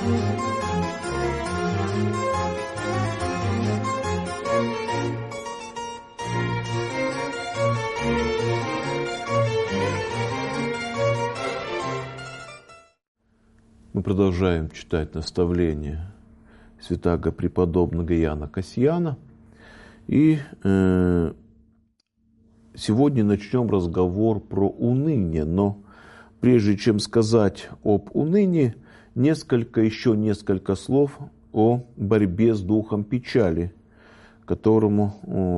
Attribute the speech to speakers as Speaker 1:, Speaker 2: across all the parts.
Speaker 1: Мы продолжаем читать наставления святаго преподобного Иоанна Кассиана. И сегодня начнем разговор про уныние. Но прежде чем сказать об унынии, еще несколько слов о борьбе с духом печали, которому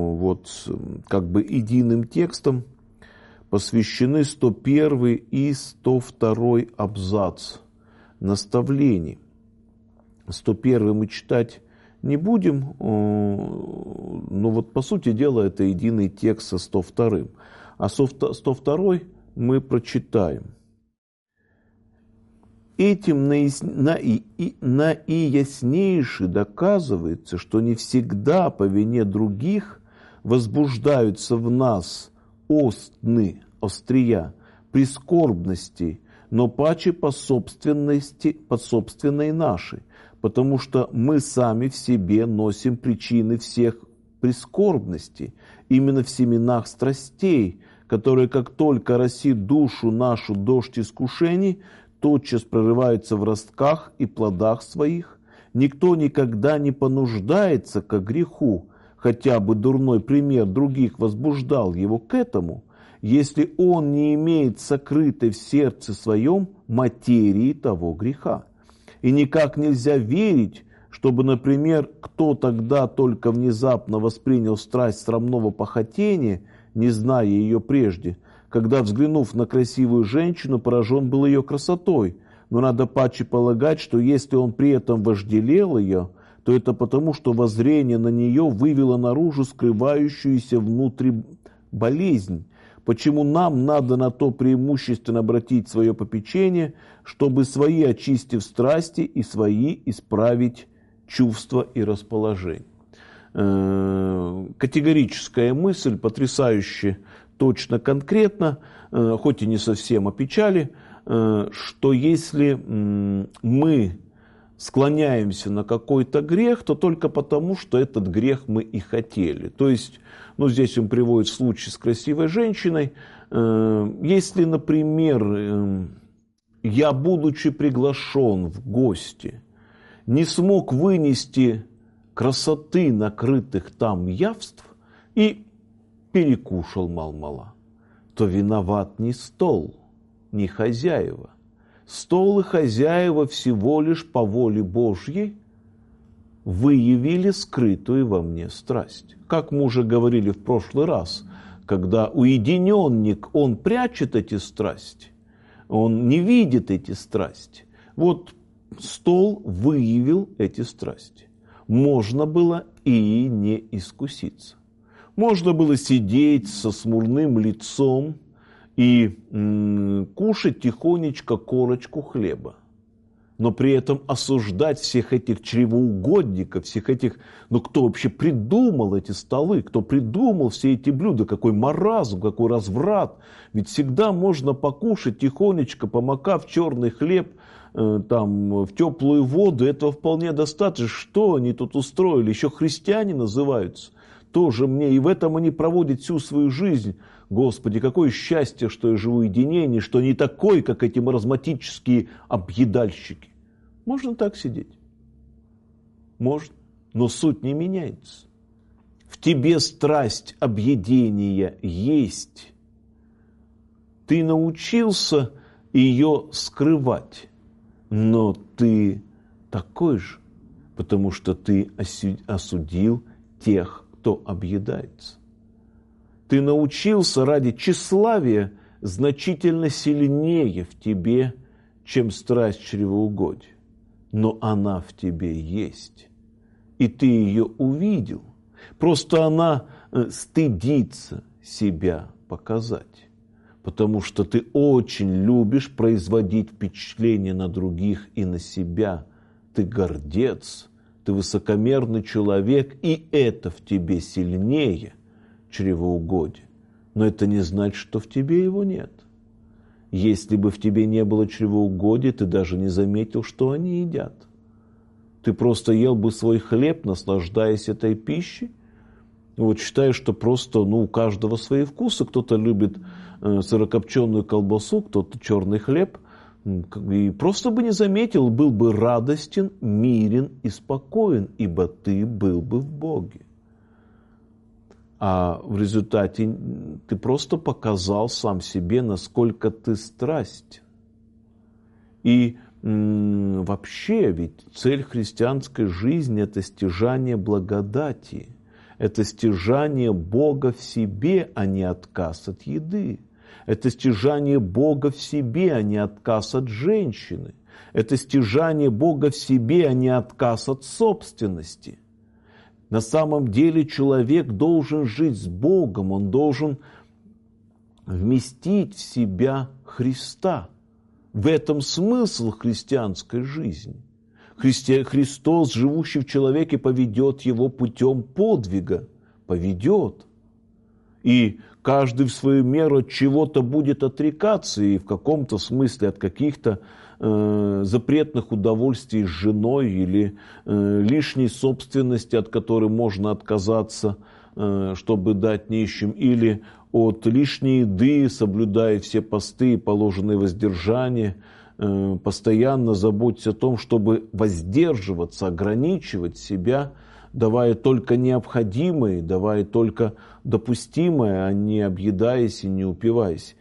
Speaker 1: единым текстом посвящены 101 и 102 абзац наставлений. 101 мы читать не будем, но по сути дела это единый текст со 102. А 102 мы прочитаем. Этим наияснейше доказывается, что не всегда по вине других возбуждаются в нас острия, прискорбности, но паче по собственной нашей, потому что мы сами в себе носим причины всех прискорбностей, именно в семенах страстей, которые, как только росит душу нашу дождь искушений, тотчас прорываются в ростках и плодах своих. Никто никогда не понуждается к греху, хотя бы дурной пример других возбуждал его к этому, если он не имеет сокрытой в сердце своем материи того греха. И никак нельзя верить, чтобы, например, кто тогда только внезапно воспринял страсть срамного похотения, не зная ее прежде, когда, взглянув на красивую женщину, поражен был ее красотой. Но надо паче полагать, что если он при этом вожделел ее, то это потому, что воззрение на нее вывело наружу скрывающуюся внутри болезнь. Почему нам надо на то преимущественно обратить свое попечение, чтобы свои очистив страсти и свои исправить чувства и расположение. Категорическая мысль, потрясающе точно конкретно, хоть и не совсем о печали, что если мы склоняемся на какой-то грех, то только потому, что этот грех мы и хотели. То есть, здесь он приводит случай с красивой женщиной. Если, например, я, будучи приглашен в гости, не смог вынести красоты накрытых там явств и перекушал мал-мала, то виноват не стол, не хозяева. Стол и хозяева всего лишь по воле Божьей выявили скрытую во мне страсть. Как мы уже говорили в прошлый раз, когда уединенник, он прячет эти страсти, он не видит эти страсти. Стол выявил эти страсти. Можно было и не искуситься. Можно было сидеть со смурным лицом и кушать тихонечко корочку хлеба. Но при этом осуждать всех этих чревоугодников, всех этих, кто вообще придумал эти столы, кто придумал все эти блюда, какой маразм, какой разврат. Ведь всегда можно покушать тихонечко, помакав черный хлеб в теплую воду, этого вполне достаточно. Что они тут устроили? Еще христиане называются. Тоже мне, и в этом они проводят всю свою жизнь. Господи, какое счастье, что я живу в уединении, что не такой, как эти маразматические объедальщики. Можно так сидеть? Можно, но суть не меняется. В тебе страсть объедения есть. Ты научился ее скрывать, но ты такой же, потому что ты осудил тех, кто объедается. Ты научился ради тщеславия значительно сильнее в тебе, чем страсть чревоугодия. Но она в тебе есть. И ты ее увидел. Просто она стыдится себя показать. Потому что ты очень любишь производить впечатление на других и на себя. Ты гордец, ты высокомерный человек, и это в тебе сильнее чревоугодия. Но это не значит, что в тебе его нет. Если бы в тебе не было чревоугодия, ты даже не заметил, что они едят. ты просто ел бы свой хлеб, наслаждаясь этой пищей. Вот считаю, что просто у каждого свои вкусы. Кто-то любит сырокопченую колбасу, кто-то черный хлеб. И просто бы не заметил, был бы радостен, мирен и спокоен, ибо ты был бы в Боге. А в результате ты просто показал сам себе, насколько ты страстен. И вообще, ведь цель христианской жизни – это стяжание благодати. Это стяжание Бога в себе, а не отказ от еды. Это стяжание Бога в себе, а не отказ от женщины. Это стяжание Бога в себе, а не отказ от собственности. На самом деле человек должен жить с Богом, он должен вместить в себя Христа. В этом смысл христианской жизни. Христос, живущий в человеке, поведет его путем подвига. Поведет. И каждый в свою меру от чего-то будет отрекаться, и в каком-то смысле от каких-то запретных удовольствий с женой или лишней собственности, от которой можно отказаться, чтобы дать нищим, или от лишней еды, соблюдая все посты и положенные воздержания, постоянно заботься о том, чтобы воздерживаться, ограничивать себя, давая только необходимое, давая только допустимое, а не объедаясь и не упиваясь.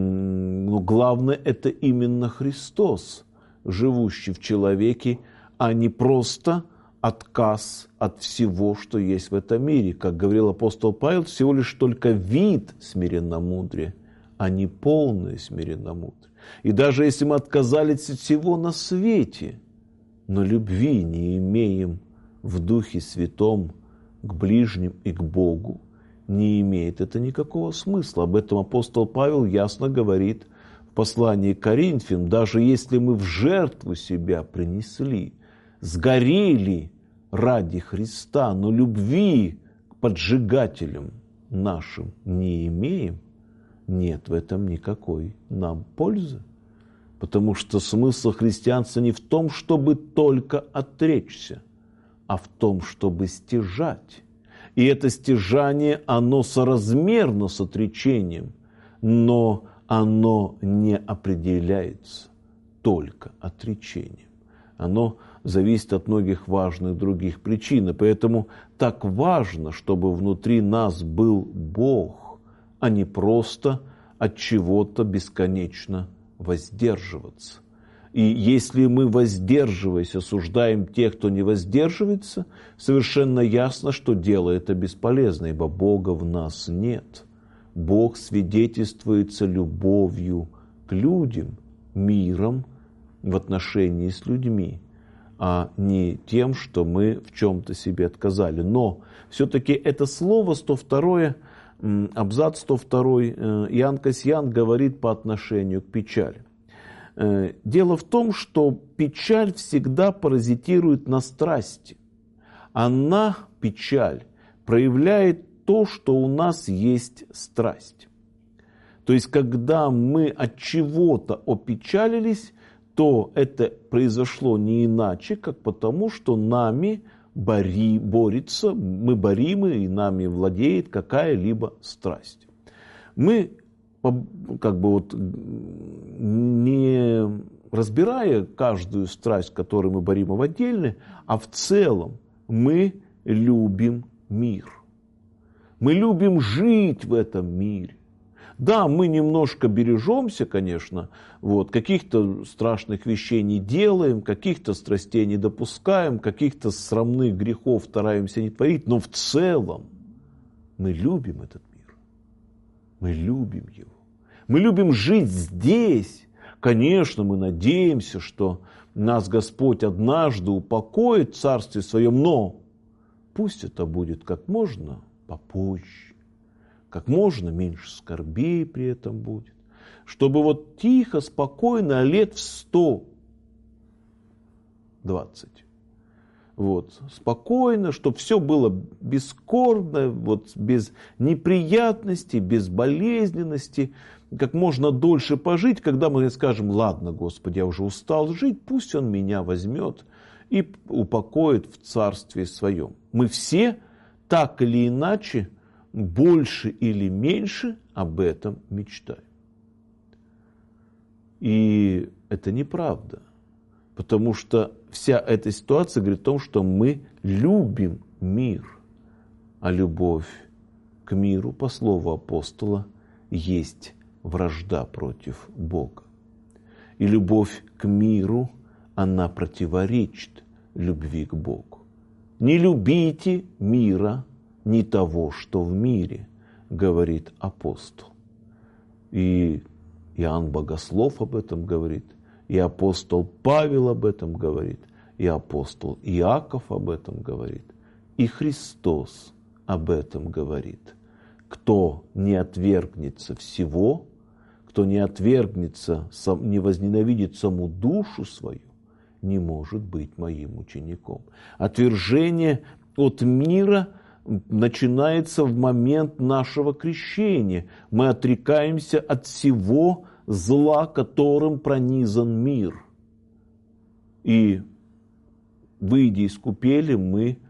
Speaker 1: Но главное – это именно Христос, живущий в человеке, а не просто отказ от всего, что есть в этом мире. Как говорил апостол Павел, всего лишь только вид смиренномудрия, а не полное смиренномудрие. И даже если мы отказались от всего на свете, но любви не имеем в Духе Святом к ближним и к Богу, не имеет это никакого смысла. Об этом апостол Павел ясно говорит в послании к Коринфянам. Даже если мы в жертву себя принесли, сгорели ради Христа, но любви к поджигателям нашим не имеем, нет в этом никакой нам пользы. Потому что смысл христианства не в том, чтобы только отречься, а в том, чтобы стяжать. И это стяжание, оно соразмерно с отречением, но оно не определяется только отречением. Оно зависит от многих важных других причин. И поэтому так важно, чтобы внутри нас был Бог, а не просто от чего-то бесконечно воздерживаться. И если мы, воздерживаясь, осуждаем тех, кто не воздерживается, совершенно ясно, что дело это бесполезно, ибо Бога в нас нет. Бог свидетельствуется любовью к людям, миром в отношении с людьми, а не тем, что мы в чем-то себе отказали. Но все-таки это слово 102, абзац 102, Иоанн Кассиан говорит по отношению к печали. Дело в том, что печаль всегда паразитирует на страсти. Она, печаль, проявляет то, что у нас есть страсть. То есть, когда мы от чего-то опечалились, то это произошло не иначе, как потому, что нами борется, мы боримы, и нами владеет какая-либо страсть. Мы не разбирая каждую страсть, которой мы борим в отдельно, а в целом мы любим мир. Мы любим жить в этом мире. Да, мы немножко бережемся, конечно, каких-то страшных вещей не делаем, каких-то страстей не допускаем, каких-то срамных грехов стараемся не творить, но в целом мы любим этот мир. Мы любим его. Мы любим жить здесь. Конечно, мы надеемся, что нас Господь однажды упокоит в Царстве Своем, но пусть это будет как можно попозже, как можно меньше скорбей при этом будет, чтобы тихо, спокойно, лет в 120. Спокойно, чтобы все было бескорбно, без неприятностей, без болезненности, как можно дольше пожить, когда мы скажем: ладно, Господи, я уже устал жить, пусть Он меня возьмет и упокоит в Царстве Своем. Мы все так или иначе, больше или меньше об этом мечтаем. И это неправда, потому что вся эта ситуация говорит о том, что мы любим мир, а любовь к миру, по слову апостола, есть вражда против Бога. И любовь к миру, она противоречит любви к Богу. Не любите мира, ни того, что в мире, говорит апостол. И Иоанн Богослов об этом говорит, и апостол Павел об этом говорит, и апостол Иаков об этом говорит, и Христос об этом говорит. Кто не отвергнется всего, кто не отвергнется, не возненавидит саму душу свою, не может быть моим учеником. Отвержение от мира начинается в момент нашего крещения. Мы отрекаемся от всего зла, которым пронизан мир. И, выйдя из купели, мы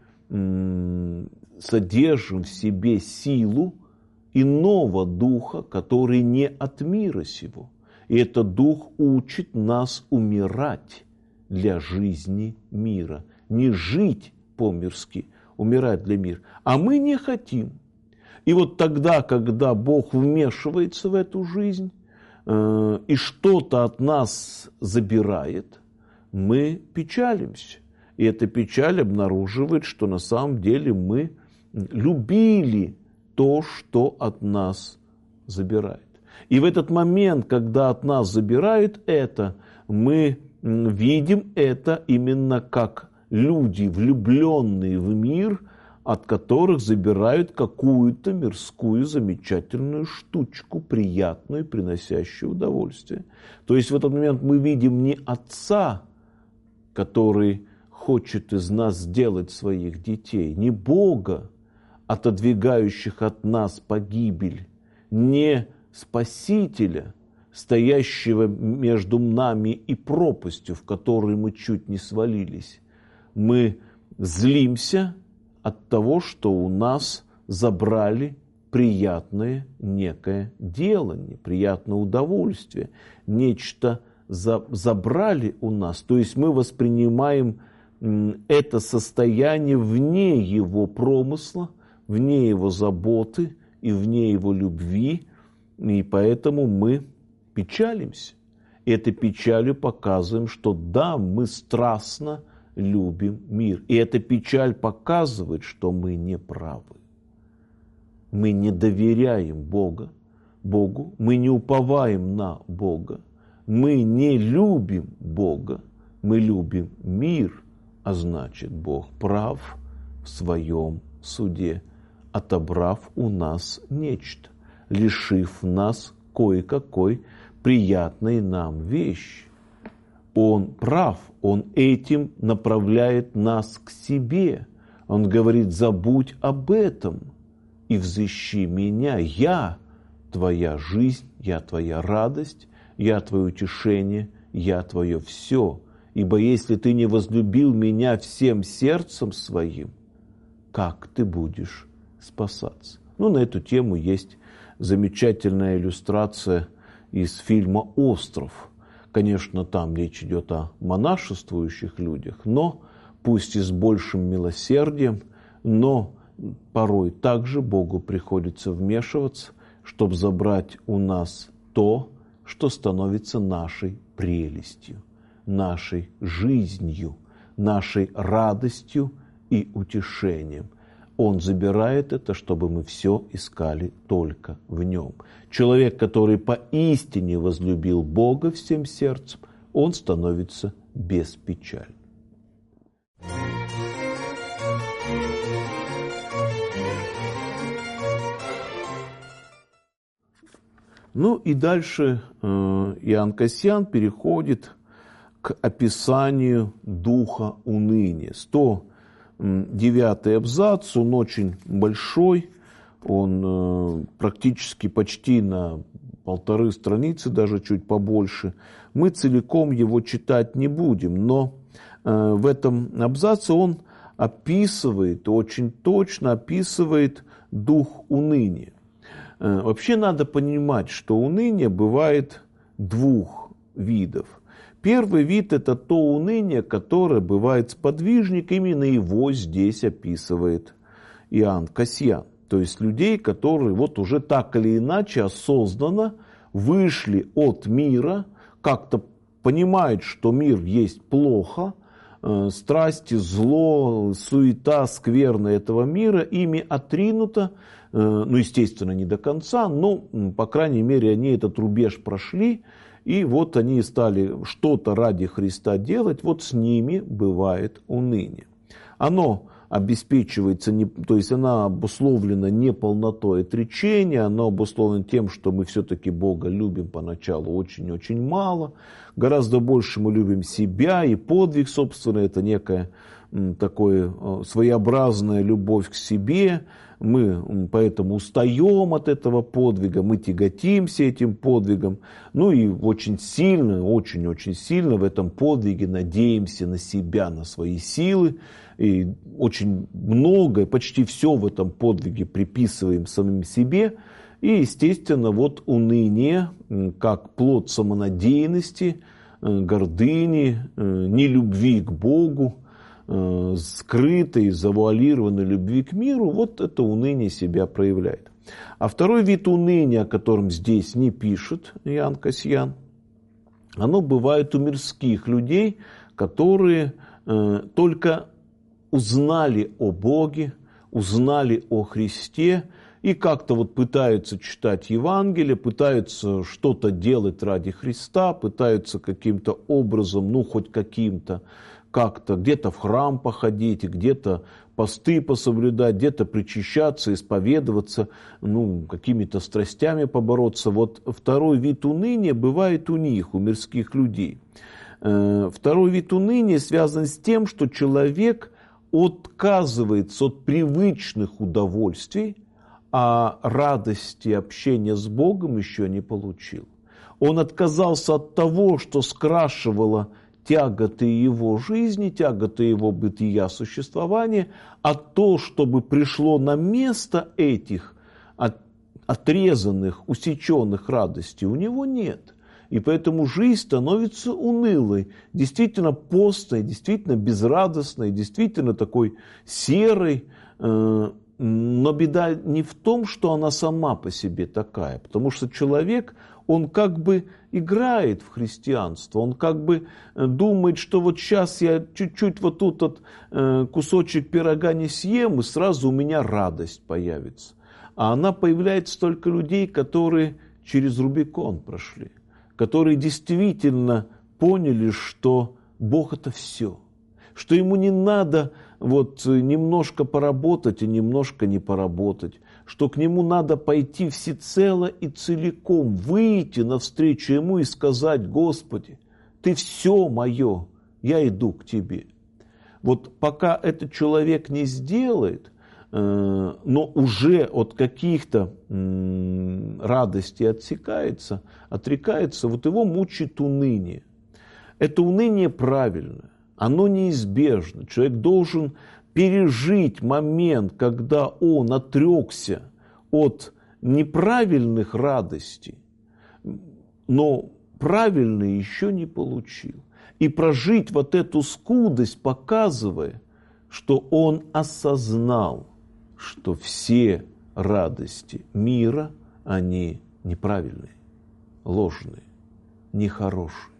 Speaker 1: содержим в себе силу иного духа, который не от мира сего. И этот дух учит нас умирать для жизни мира. Не жить по-мирски, умирать для мира. А мы не хотим. И вот тогда, когда Бог вмешивается в эту жизнь и что-то от нас забирает, мы печалимся. И эта печаль обнаруживает, что на самом деле мы любили то, что от нас забирает. И в этот момент, когда от нас забирают это, мы видим это именно как люди, влюбленные в мир, от которых забирают какую-то мирскую замечательную штучку, приятную, приносящую удовольствие. То есть в этот момент мы видим не отца, который хочет из нас сделать своих детей, не Бога, отодвигающих от нас погибель, не Спасителя, стоящего между нами и пропастью, в которой мы чуть не свалились. Мы злимся от того, что у нас забрали приятное некое делание, приятное удовольствие, нечто забрали у нас. То есть мы воспринимаем это состояние вне его промысла, вне его заботы и вне его любви, и поэтому мы печалимся. И этой печалью показываем, что да, мы страстно любим мир. И эта печаль показывает, что мы не правы. Мы не доверяем Богу, мы не уповаем на Бога, мы не любим Бога, мы любим мир, а значит, Бог прав в своем суде, отобрав у нас нечто, лишив нас кое-какой приятной нам вещи. Он прав, он этим направляет нас к себе. Он говорит: забудь об этом и взыщи меня. Я твоя жизнь, я твоя радость, я твое утешение, я твое все. Ибо если ты не возлюбил меня всем сердцем своим, как ты будешь спасаться? На эту тему есть замечательная иллюстрация из фильма «Остров». Конечно, там речь идет о монашествующих людях, но пусть и с большим милосердием, но порой также Богу приходится вмешиваться, чтобы забрать у нас то, что становится нашей прелестью, нашей жизнью, нашей радостью и утешением. Он забирает это, чтобы мы все искали только в нем. Человек, который поистине возлюбил Бога всем сердцем, он становится беспечальным. И дальше Иоанн Кассиан переходит к описанию духа уныния. 109-й абзац, он очень большой, он практически почти на 1,5 страницы, даже чуть побольше. Мы целиком его читать не будем, но в этом абзаце он описывает, очень точно описывает дух уныния. Вообще надо понимать, что уныние бывает двух видов. Первый вид – это то уныние, которое бывает сподвижник, именно его здесь описывает Иоанн Кассиан. То есть людей, которые вот уже так или иначе осознанно вышли от мира, как-то понимают, что мир есть плохо, страсти, зло, суета, скверна этого мира ими отринуто, ну, естественно, не до конца, но, по крайней мере, они этот рубеж прошли, и вот они стали что-то ради Христа делать, вот с ними бывает уныние. Оно обеспечивается, то есть она обусловлена неполнотой отречения, оно обусловлено тем, что мы все-таки Бога любим поначалу очень-очень мало, гораздо больше мы любим себя и подвиг, собственно, это некая такая своеобразная любовь к себе, мы поэтому устаем от этого подвига, мы тяготимся этим подвигом, ну и очень сильно, очень-очень сильно в этом подвиге надеемся на себя, на свои силы, и очень многое, почти все в этом подвиге приписываем самим себе, и, естественно, вот уныние, как плод самонадеянности, гордыни, нелюбви к Богу, скрытой, завуалированной любви к миру, вот это уныние себя проявляет. А второй вид уныния, о котором здесь не пишет Иоанн Кассиан, оно бывает у мирских людей, которые только узнали о Боге, узнали о Христе и как-то вот пытаются читать Евангелие, пытаются что-то делать ради Христа, пытаются каким-то образом, ну хоть каким-то, как-то где-то в храм походить, где-то посты пособлюдать, где-то причащаться, исповедоваться, ну, какими-то страстями побороться. Вот второй вид уныния бывает у них, у мирских людей. Второй вид уныния связан с тем, что человек отказывается от привычных удовольствий, а радости общения с Богом еще не получил. Он отказался от того, что скрашивало тяготы его жизни, тяготы его бытия, существования, а то, чтобы пришло на место этих отрезанных, усеченных радостей, у него нет. И поэтому жизнь становится унылой, действительно постной, действительно безрадостной, действительно такой серой. Но беда не в том, что она сама по себе такая, потому что человек, он как бы играет в христианство, он как бы думает, что вот сейчас я чуть-чуть вот тут кусочек пирога не съем, и сразу у меня радость появится. А она появляется только людей, которые через Рубикон прошли, которые действительно поняли, что Бог это все, что ему не надо вот немножко поработать и немножко не поработать, что к нему надо пойти всецело и целиком, выйти навстречу ему и сказать: Господи, ты все мое, я иду к тебе. Вот пока этот человек не сделает, но уже от каких-то радостей отрекается, вот его мучает уныние. Это уныние правильное. Оно неизбежно. Человек должен пережить момент, когда он отрекся от неправильных радостей, но правильные еще не получил. И прожить вот эту скудость, показывая, что он осознал, что все радости мира, они неправильные, ложные, нехорошие.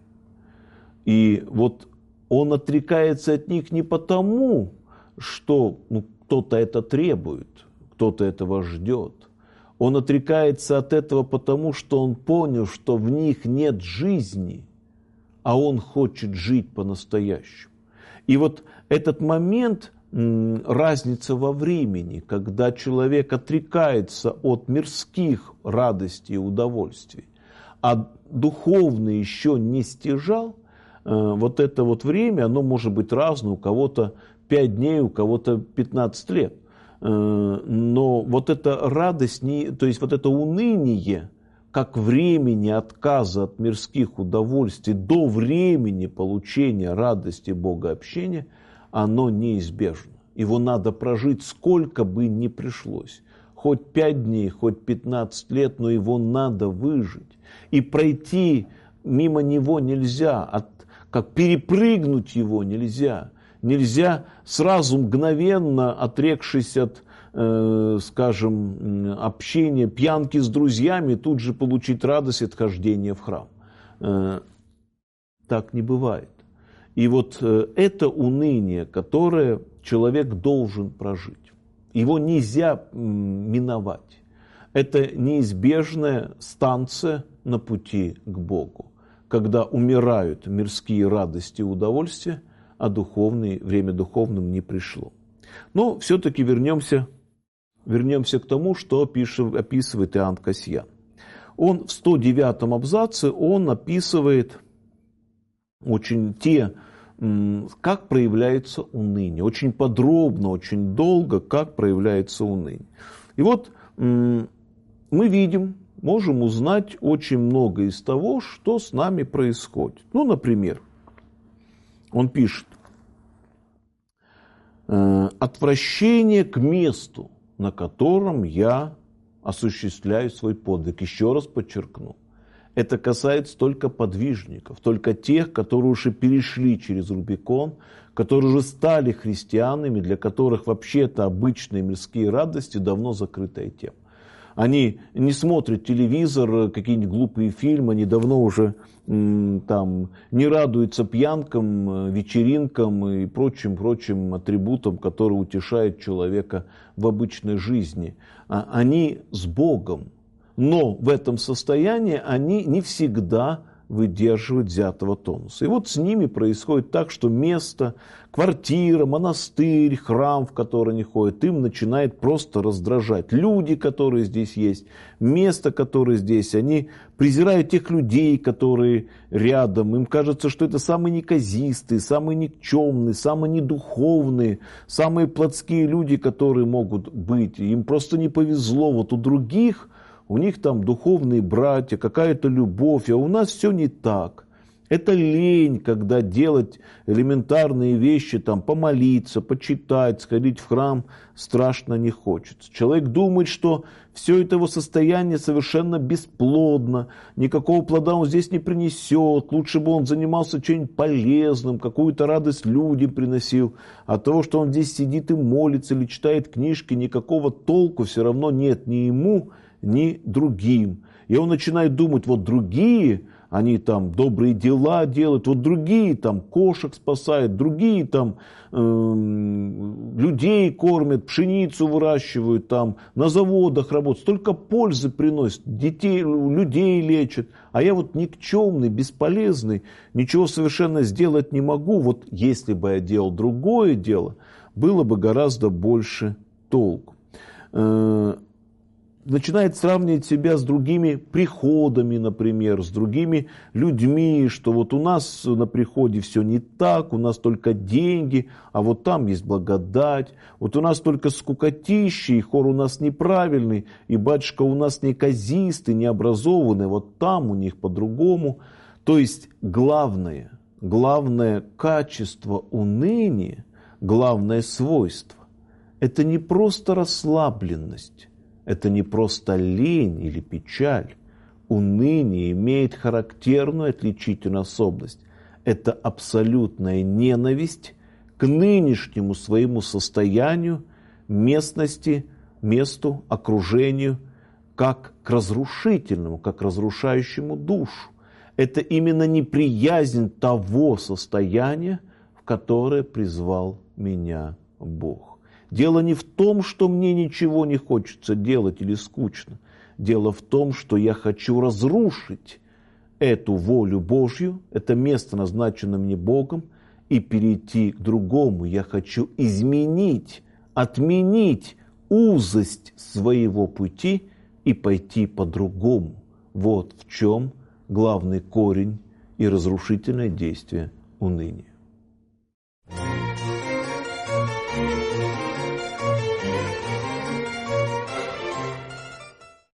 Speaker 1: И вот он отрекается от них не потому, что кто-то это требует, кто-то этого ждет. Он отрекается от этого потому, что он понял, что в них нет жизни, а он хочет жить по-настоящему. И вот этот момент, разница во времени, когда человек отрекается от мирских радостей и удовольствий, а духовный еще не стяжал, вот это вот время, оно может быть разное, у кого-то 5 дней, у кого-то 15 лет. Но вот эта радость, то есть вот это уныние как времени отказа от мирских удовольствий до времени получения радости богообщения, оно неизбежно. Его надо прожить сколько бы ни пришлось. Хоть 5 дней, хоть 15 лет, но его надо выжить. И пройти мимо него нельзя, как перепрыгнуть его нельзя. Нельзя сразу мгновенно, отрекшись от, скажем, общения, пьянки с друзьями, тут же получить радость от хождения в храм. Так не бывает. И вот это уныние, которое человек должен прожить, его нельзя миновать. Это неизбежная станция на пути к Богу, когда умирают мирские радости и удовольствия, а время духовным не пришло. Но все-таки вернемся к тому, что описывает Иоанн Кассиян. Он в 109 абзаце описывает как проявляется уныние. Очень подробно, очень долго, как проявляется уныние. И вот мы можем узнать очень много из того, что с нами происходит. Ну, например, он пишет: отвращение к месту, на котором я осуществляю свой подвиг. Еще раз подчеркну. Это касается только подвижников, только тех, которые уже перешли через Рубикон, которые уже стали христианами, для которых вообще-то обычные мирские радости давно закрытая тема. Они не смотрят телевизор, какие-нибудь глупые фильмы, они давно уже не радуются пьянкам, вечеринкам и прочим атрибутам, которые утешают человека в обычной жизни. Они с Богом. Но в этом состоянии они не всегда выдерживают взятого тонуса. И вот с ними происходит так, что место, квартира, монастырь, храм, в который они ходят, им начинает просто раздражать. Люди, которые здесь есть, место, которое здесь, они презирают тех людей, которые рядом. Им кажется, что это самые неказистые, самые никчемные, самые недуховные, самые плотские люди, которые могут быть. Им просто не повезло. Вот у других... У них там духовные братья, какая-то любовь, а у нас все не так. Это лень, когда делать элементарные вещи, там, помолиться, почитать, сходить в храм, страшно не хочется. Человек думает, что все это его состояние совершенно бесплодно, никакого плода он здесь не принесет, лучше бы он занимался чем-нибудь полезным, какую-то радость людям приносил. От того, что он здесь сидит и молится или читает книжки, никакого толку все равно нет ни ему, ни другим. И он начинает думать, вот другие, они там добрые дела делают, вот другие там кошек спасают, другие там людей кормят, пшеницу выращивают, там на заводах работают, столько пользы приносят, людей лечат, а я вот никчемный, бесполезный, ничего совершенно сделать не могу. Вот если бы я делал другое дело, было бы гораздо больше толку. Начинает сравнивать себя с другими приходами, например, с другими людьми, что вот у нас на приходе все не так, у нас только деньги, а вот там есть благодать, вот у нас только скукотища, и хор у нас неправильный, и батюшка у нас неказистый, необразованный, вот там у них по-другому. То есть главное качество уныния, главное свойство, это не просто расслабленность, это не просто лень или печаль. Уныние имеет характерную отличительную особенность. Это абсолютная ненависть к нынешнему своему состоянию, местности, месту, окружению, как к разрушительному, как к разрушающему душу. Это именно неприязнь того состояния, в которое призвал меня Бог. Дело не в том, что мне ничего не хочется делать или скучно. Дело в том, что я хочу разрушить эту волю Божью, это место, назначенное мне Богом, и перейти к другому. Я хочу изменить, отменить узость своего пути и пойти по-другому. Вот в чем главный корень и разрушительное действие уныния.